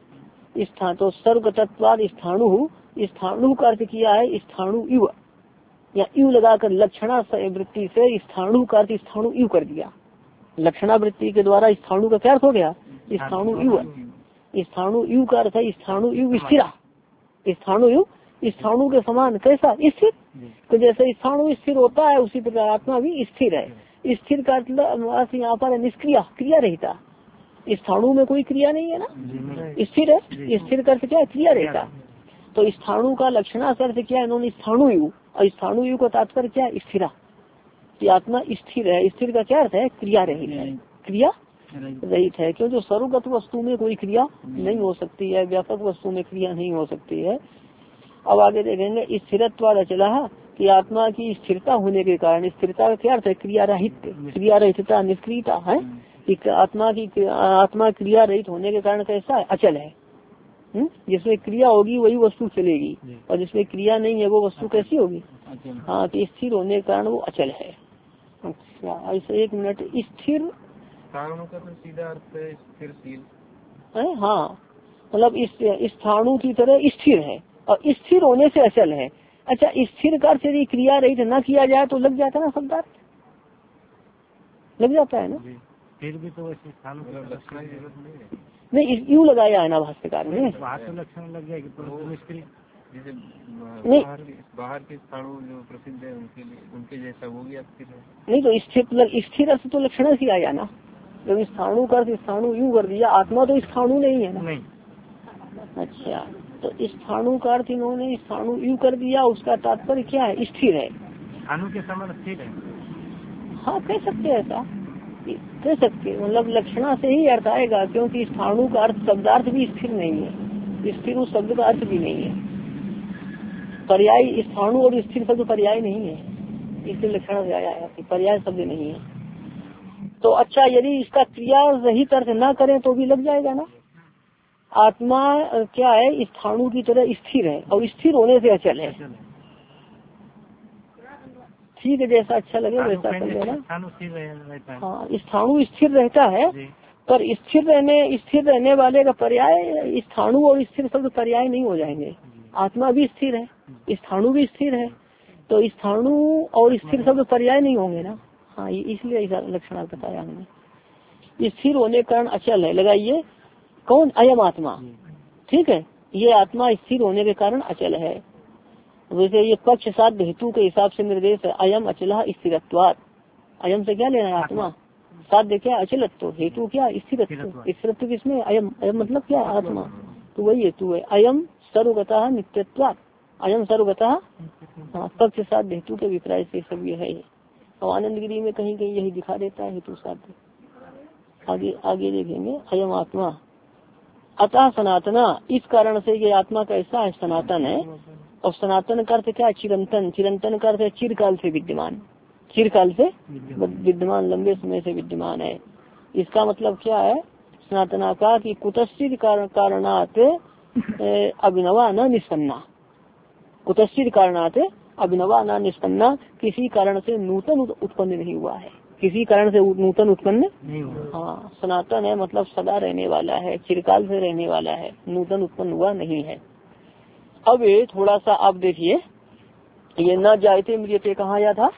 Speaker 1: स्थान तो सर्वगतत्वाद स्थाणु, स्थाणु का अर्थ किया है स्थाणु इव, या इव लगाकर लक्षणा वृत्ति से स्थाणु का अर्थ स्थाणु इव कर दिया। लक्षणा वृत्ति के द्वारा स्थाणु का क्या अर्थ हो गया? स्थाणु इव। स्थाणु इव का अर्थ है स्थाणु इव स्थिरा, स्थाणु इव स्थाणु के समान। कैसा? स्थिर। तो जैसे स्थाणु स्थिर होता है उसी प्रकार आत्मा भी स्थिर है। स्थिर का अर्थ यहाँ पर निष्क्रिय, क्रिया रहता। स्थाणु में कोई क्रिया नहीं है ना, स्थिर है। स्थिर का अर्थ क्या है? क्रिया रहता। तो स्थाणु का लक्षणा अर्थ क्या है? इन्होंने स्थाणु यु, और स्थाणु यु का तात्पर्य क्या है? स्थिरा, कि आत्मा स्थिर है। स्थिर का क्या अर्थ है? क्रिया रहित है, क्रिया रहित है, क्यों जो सर्वगत वस्तु में कोई क्रिया नहीं हो सकती है, व्यापक वस्तु में क्रिया नहीं हो सकती है। अब आगे देखेंगे स्थिरत्व अचला कि आत्मा की स्थिरता होने के कारण, स्थिरता का क्या अर्थ है, क्रिया रहित, क्रिया रहितता, निष्क्रियता है। आत्मा की आत्मा क्रिया रहित होने के कारण कैसा है, अचल है। हुँ? जिसमें क्रिया होगी वही वस्तु चलेगी, और जिसमें क्रिया नहीं है वो वस्तु कैसी होगी। हाँ, तो स्थिर होने के कारण वो अचल है। अच्छा, ऐसे एक मिनट, स्थिर का तो सीधा अर्थ है स्थिरशील है। हाँ, मतलब इस स्थाणु की तरह स्थिर है और स्थिर होने से अचल है। अच्छा, स्थिर का अर्थ यदि क्रिया रहित न किया जाए तो लग जाता है ना शब्दार्थ, लग जाता है ना। फिर भी तो नहीं, यूँ लगाया है ना भाष्यकार ने, लक्षण लग जाएगी तो नहीं, बाहर के स्थानों जो प्रसिद्ध है उनके लिए उनके जैसा वो भी स्थिर है। नहीं तो स्थिर स्थिर अर्थ तो लक्षण से आया ना, जब स्थाणु का अर्थ स्थाणु यूँ कर दिया, आत्मा तो स्थाणु नहीं है ना। नहीं। अच्छा, तो स्थाणु का अर्थ इन्होंने स्थाणु यूँ कर दिया, उसका तात्पर्य क्या है, स्थिर है, स्थाणु के समान स्थिर है। हाँ, कह सकते हैं, ऐसा कह सकते, मतलब लक्षणा से ही अर्थ आएगा, क्योंकि स्थाणु का अर्थ शब्दार्थ भी स्थिर नहीं है, स्थिर उस शब्द का अर्थ भी नहीं है, पर्याय स्थाणु और स्थिर शब्द पर्याय नहीं है, इसलिए लक्षणा से आया है, पर्याय शब्द नहीं है। तो अच्छा, यदि इसका क्रिया रहित अर्थ न करें तो भी लग जाएगा ना। आत्मा क्या है, स्थाणु की तरह स्थिर है और स्थिर होने से अचल है। ठीक है, जैसा अच्छा लगे वैसा कर लेना। हाँ, स्थाणु स्थिर रहता है, पर स्थिर रहने स्थिर रहने वाले का पर्याय स्थाणु और स्थिर शब्द पर्याय नहीं हो जाएंगे। आत्मा भी स्थिर है, स्थाणु भी स्थिर है, तो स्थाणु और स्थिर शब्द पर्याय नहीं होंगे ना। हाँ, इसलिए ऐसा लक्षण बताया हमने। स्थिर होने के कारण अचल है, लगाइए कौन, अयम आत्मा। ठीक है, ये आत्मा स्थिर होने के कारण अचल है। वैसे ये पक्ष साध्य हेतु के हिसाब से निर्देश है, अयम अचला स्थिरत्वात्। अयम से क्या लेना है, आत्मा, साध्य क्या अचलत्व, हेतु क्या स्थिरत्व। स्थिरत्व किसमें, अयम, अयम मतलब क्या, आत्मा, तो वही हेतु है। अयम सर्वगतः नित्यत्वात्, अयम सर्वगतः, हाँ, पक्ष साध्य हेतु के अभिप्राय से सब ये है। और आनंद गिरी में कहीं कहीं यही दिखा देता है हेतु साध्य। आगे आगे देखेंगे, अयम आत्मा अतः सनातना, इस कारण से ये आत्मा कैसा है, सनातन है। और सनातन का अर्थ क्या है, चिरंतन, चिरंतन का अर्थ है चिरकाल से विद्यमान, चिरकाल से विद्यमान, लंबे समय से विद्यमान है। इसका मतलब क्या है, सनातना का कि कुतश्चित कारणात अभिनवा न निष्पन्ना, कुतश्चित कारणात अभिनवा न निष्पन्ना, किसी कारण से नूतन उत्पन्न नहीं हुआ है, किसी कारण से नूतन उत्पन्न नहीं हुआ। हाँ, सनातन है मतलब सदा रहने वाला है, चिरकाल से रहने वाला है, नूतन उत्पन्न हुआ नहीं है। अब ये थोड़ा सा आप देखिए, ये न जायते मृत्यते कहाँ आया था,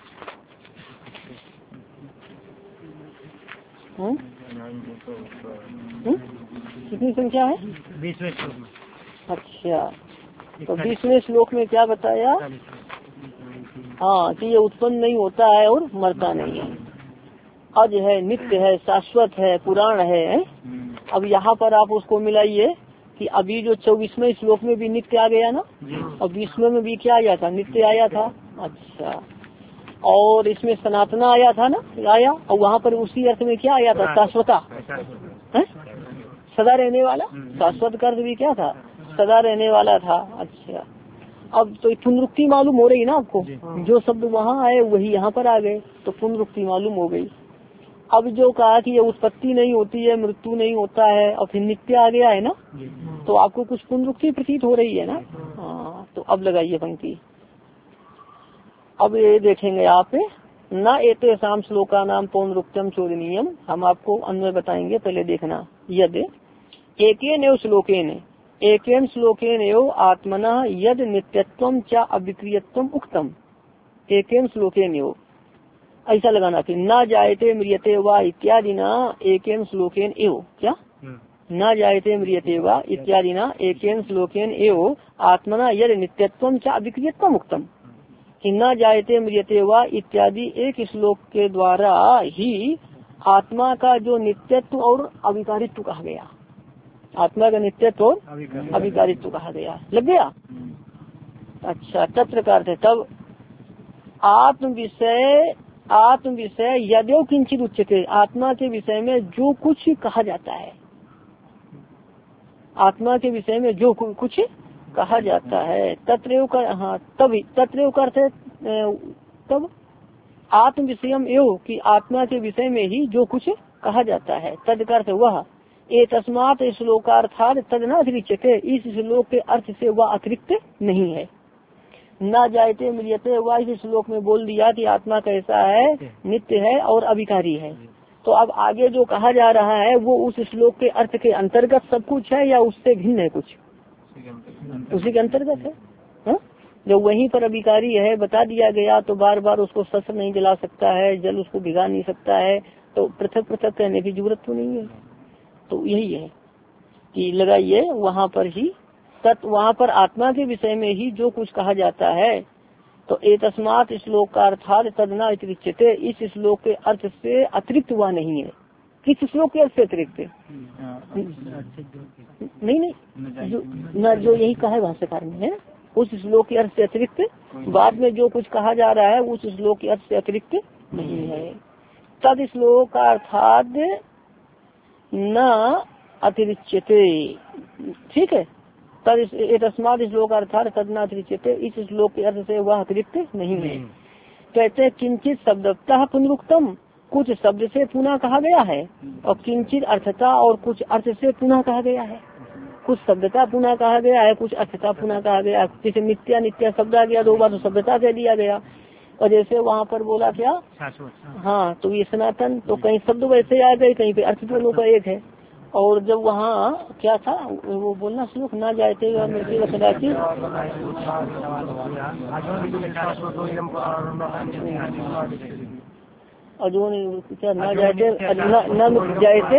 Speaker 1: हुँ? हुँ? कितनी संख्या है, बीसवें श्लोक में। अच्छा, तो बीसवें श्लोक में क्या बताया, हाँ, कि ये उत्पन्न नहीं होता है और मरता नहीं है, अज है, नित्य है, शाश्वत है, पुराण है। अब यहाँ पर आप उसको मिलाइए कि अभी जो चौबीसवें श्लोक में भी नित्य आ गया ना, और बीसवें में भी क्या आया था, नित्य आया था। अच्छा, और इसमें सनातना आया था ना, आया, और वहाँ पर उसी अर्थ में क्या आया था, शाश्वता, सदा रहने वाला। शाश्वत का अर्थ भी क्या था, सदा रहने वाला था। अच्छा, अब तो पुनरुक्ति मालूम हो रही ना आपको, जो शब्द वहाँ आए वही यहाँ पर आ गए, तो पुनरुक्ति मालूम हो गई। अब जो कहा कि ये उत्पत्ति नहीं होती है, मृत्यु नहीं होता है, और फिर नित्य आ गया है ना, तो आपको कुछ पुनरुक्ति प्रतीत हो रही है ना। हाँ, तो अब लगाइए पंक्ति। अब ये देखेंगे आप, न एते शाम श्लोका नाम पुनरुक्तम चोदनीयम, हम आपको अन्वय बताएंगे, पहले देखना। यद एकेन एव श्लोकेन, एकेन श्लोकेन एव आत्मना यद नित्यत्वम च अविक्रियत्वम उक्तम, एकेन श्लोकेन एव, ऐसा लगाना कि न जायते म्रियते वा इत्यादि ना एकेन श्लोकेन एव, क्या न जायते म्रियते वा इत्यादि ना एकेन श्लोकेन एव आत्मना यद नित्यत्वम च अविक्रियत्वम उक्तम, कि न जायते म्रियते वा इत्यादि एक श्लोक के द्वारा ही आत्मा का जो नित्यत्व और अविकारित्व कहा गया, आत्मा का नित्यत्व और अविकारित्व कहा गया, लग गया। अच्छा, तत्र का अर्थ है तब आत्म विषय आत्म विषय यद्यो किंचित उच्चते, आत्मा के विषय में जो कुछ कहा जाता है, आत्मा के विषय में जो कुछ कहा जाता है, तत्रैव का, हाँ तभी तत्रैव का अर्थ है तब आत्म विषयम एवं कि आत्मा के विषय में ही जो कुछ कहा जाता है, तद का अर्थ वह, ए तस्मात् श्लोकार्थात तद न अतिरिच्यते, इस श्लोक के अर्थ से वह अतिरिक्त नहीं है। न जायते मिलियते, वह इस श्लोक में बोल दिया कि आत्मा कैसा है, नित्य है और अविकारी है। तो अब आगे जो कहा जा रहा है वो उस श्लोक के अर्थ के अंतर्गत सब कुछ है या उससे भिन्न है कुछ? उसी के अंतर्गत है, हा? जो वहीं पर अभिकारी है बता दिया गया, तो बार बार उसको शस्त्र नहीं जला सकता है, जल उसको भिगा नहीं सकता है, तो पृथक पृथक कहने की जरूरत तो नहीं है। तो यही है कि लगाइए वहाँ पर ही तत् वहाँ पर आत्मा के विषय में ही जो कुछ कहा जाता है, तो एतस्मात् श्लोक का अर्थात तदना अतिरिच्यते, इस श्लोक के अर्थ से अतिरिक्त हुआ नहीं है। किस श्लोक के अर्थ से अतिरिक्त? नहीं नहीं जो न जो यही कहा है भाष्यकार ने है, उस श्लोक के अर्थ से अतिरिक्त बाद में जो कुछ कहा जा रहा है उस श्लोक के अर्थ से अतिरिक्त नहीं है। तद श्लोक का अर्थात न अतिरिच्यते, ठीक है, तस्मात् श्लोक अर्थात तद न अतिरिच्यते, इस श्लोक के अर्थ से वह अतिरिक्त नहीं है। कहते किंचित शब्दतः पुनरुक्तम, कुछ शब्द से पुनः कहा गया है, और किंचित अर्थता और कुछ अर्थ से पुनः कहा गया है। कुछ शब्दता पुनः कहा गया है, कुछ अर्थता पुनः कहा गया। जैसे नित्या नित्या शब्द आ गया दो बार तो शब्दता कह दिया गया, और जैसे वहाँ पर बोला क्या, हाँ तो ये सनातन, तो कहीं शब्द वैसे आ गए, कहीं पे अर्थ दोनों का एक है। और जब वहाँ क्या था वो बोलना श्लोक ना जाते अजून क्या ना जाते न जाते,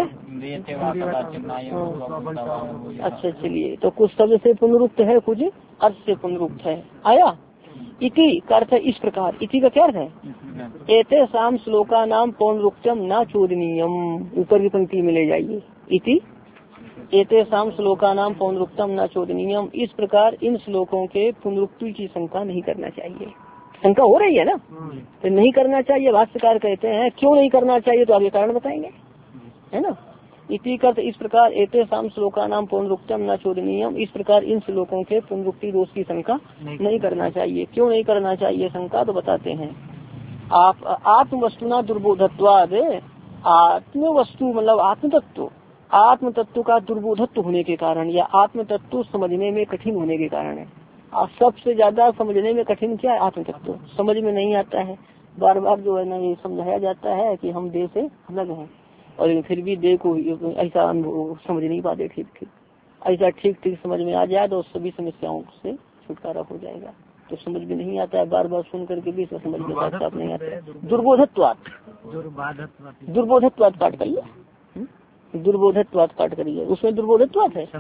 Speaker 1: अच्छा चलिए, तो कुछ शब्द से पुनरुक्त है, कुछ अर्थ से पुनरुक्त है। आया इति का अर्थ इस प्रकार, इति का क्या अर्थ है? एते शाम श्लोका नाम पौनरुक्तम न चोदनीयम, ऊपर की पंक्ति में ले जाइए। इति एते शाम श्लोका नाम पौनरुक्तम न चोदनीयम, इस प्रकार इन श्लोकों के पुनरुक्ति की शंका नहीं करना चाहिए। शंका हो रही है ना, तो नहीं करना चाहिए। भाष्यकार कहते हैं क्यों नहीं करना चाहिए, तो आगे कारण बताएंगे, है ना। इति का इस प्रकार एते शाम श्लोका नाम पुनरुक्तम न चोदनीयम, इस प्रकार इन श्लोकों के पुनरुक्ति दोष की शंका नहीं, नहीं करना चाहिए। क्यों नहीं करना चाहिए शंका, तो बताते हैं। आप आत्म वस्तुना दुर्बोधत्वाद, आत्म वस्तु मतलब आत्म तत्व, आत्म तत्व का दुर्बोधत्व होने के कारण या आत्म तत्व समझने में कठिन होने के कारण है। सबसे ज्यादा समझने में कठिन क्या है? आत्म तत्व समझ में नहीं आता है। बार बार जो है ना ये समझाया जाता है कि हम देह से अलग हैं, और फिर भी देह को ऐसा समझ नहीं पाते ठीक ठीक। ऐसा ठीक ठीक समझ में आ जाए तो सभी समस्याओं से छुटकारा हो जाएगा। तो समझ में नहीं आता है, बार बार सुन करके भी समझ में साफ नहीं आता है। दुर्बोधत्वाद, दुर्बोधत्वाद पाठ करिए, दुर्बोधत्वाद पाठ करिए, उसमें दुर्बोधत्वाद है।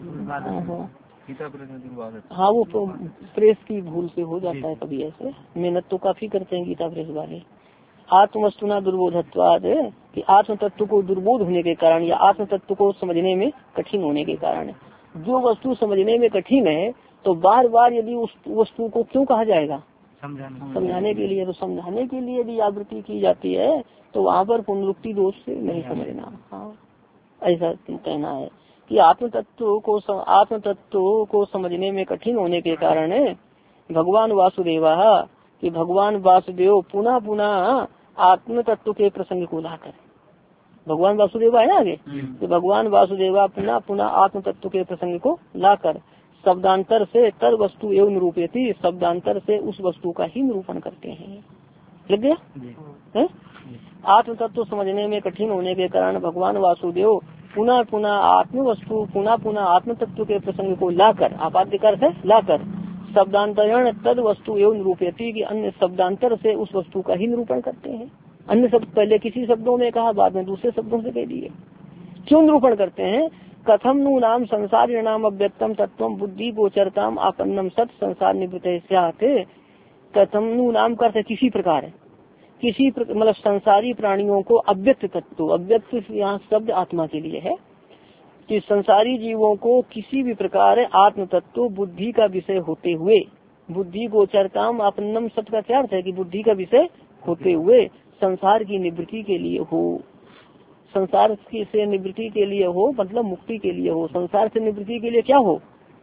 Speaker 1: हाँ वो प्रेस की भूल से हो जाता है कभी, ऐसे मेहनत तो काफी करते हैं गीता प्रेस वाले। आत्म वस्तुना दुर्बोधत्वाद कि आत्म तत्व को दुर्बोध होने के कारण या आत्म तत्व को समझने में कठिन होने के कारण, जो वस्तु समझने में कठिन है तो बार बार यदि उस वस्तु को क्यों कहा जाएगा? समझाने, समझाने के लिए। तो समझाने के लिए यदि आवृत्ति की जाती है तो वहाँ पर पुनरुक्ति दोष से नहीं समझना। हाँ ऐसा कहना है कि आत्म तत्व को आत्म तत्व को समझने में कठिन होने के कारण भगवान वासुदेवा कि भगवान वासुदेव पुनः पुनः आत्म तत्व के प्रसंग को लाकर, भगवान वासुदेवा है ना आगे, कि भगवान वासुदेवा पुनः पुनः आत्म तत्व के प्रसंग को लाकर शब्दांतर से तद वस्तु एवं निरूपयति, शब्दांतर से उस वस्तु का ही निरूपण करते हैं। लग गया? आत्म तत्व समझने में कठिन होने के कारण भगवान वासुदेव पुनः पुनः आत्म वस्तु पुनः पुनः आत्म तत्व के प्रसंग को लाकर, आपाद्य अर्थ है लाकर, शब्दांतरण तद वस्तु एवं निरूपयति कि अन्य शब्दांतर से उस वस्तु का ही निरूपण करते हैं। अन्य शब्द पहले किसी शब्दों में कहा, बाद में दूसरे शब्दों से कह दिए। क्यों निरूपण करते हैं? कथम नु नाम संसार नाम अव्यक्तम तत्व बुद्धि गोचरताम आपन्नम सत संसार निवृत्त। कथम नु नाम करते किसी प्रकार है, किसी मतलब संसारी प्राणियों को अव्यक्त तत्व, अव्यक्त यहाँ शब्द आत्मा के लिए है कि संसारी जीवों को किसी भी प्रकार आत्म तत्व बुद्धि का विषय होते हुए, बुद्धि गोचरताम आपन्नम सत का क्या अर्थ है कि बुद्धि का विषय होते हुए संसार की निवृत्ति के लिए हो, संसार की से निवृत्ति के लिए हो मतलब मुक्ति के लिए हो। संसार से निवृत्ति के लिए क्या हो?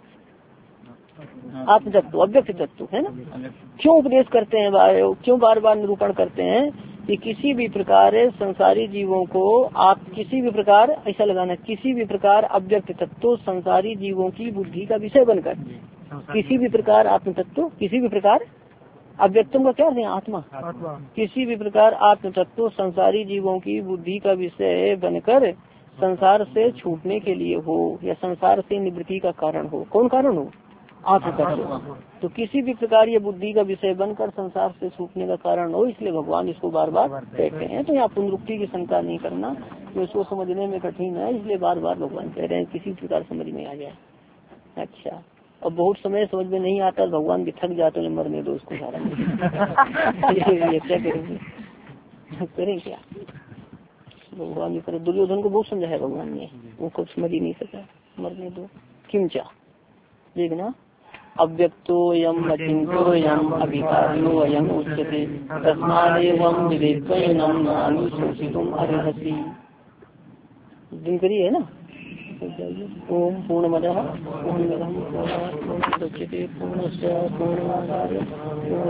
Speaker 1: आत्म तत्व, अव्यक्त तत्व है ना। क्यों उपदेश करते हैं, बार, क्यों बार बार निरूपण करते हैं कि किसी भी प्रकार संसारी जीवों को आप किसी भी प्रकार ऐसा लगाना, किसी भी प्रकार अव्यक्त तत्व संसारी जीवों की बुद्धि का विषय बनकर, किसी भी प्रकार आत्म तत्व, किसी भी प्रकार अव्यक्तम का क्या है? आत्मा। किसी भी प्रकार आत्म तत्व संसारी जीवों की बुद्धि का विषय बनकर संसार से छूटने के लिए हो या संसार से निवृत्ति का कारण हो। कौन कारण हो? आत्म तत्व। तो किसी भी प्रकार ये बुद्धि का विषय बनकर संसार से छूटने का कारण हो, इसलिए भगवान इसको बार बार कहते हैं। तो यहाँ पुनरुक्ति की शंका नहीं करना, तो इसको समझने में कठिन है, इसलिए बार बार भगवान कह रहे हैं किसी प्रकार समझ में आ जाए। अच्छा, और बहुत समय समझ में नहीं आता, भगवान भी थक जाते हैं, मरने दो उसको सारा। ये क्या करेंगे, करें क्या? भगवान ने करे, दुर्योधन को बहुत समझाया भगवान ने, वो कुछ समझ ही नहीं सका, मरने दो। किंचा देखना, अव्यक्तो यम अचिंतो यम अभिकारिणो अयम उच्यते तस्मादेवं विवेकयनं नानुशोचितुम् अर्हसि। दिन करिए है ना। ओम पूर्णमदः पूर्णमिदं पूर्णात् पूर्णमुदच्यते पूर्णस्य पूर्णमादाय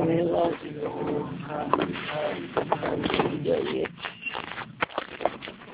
Speaker 1: पूर्णमेवावशिष्यते।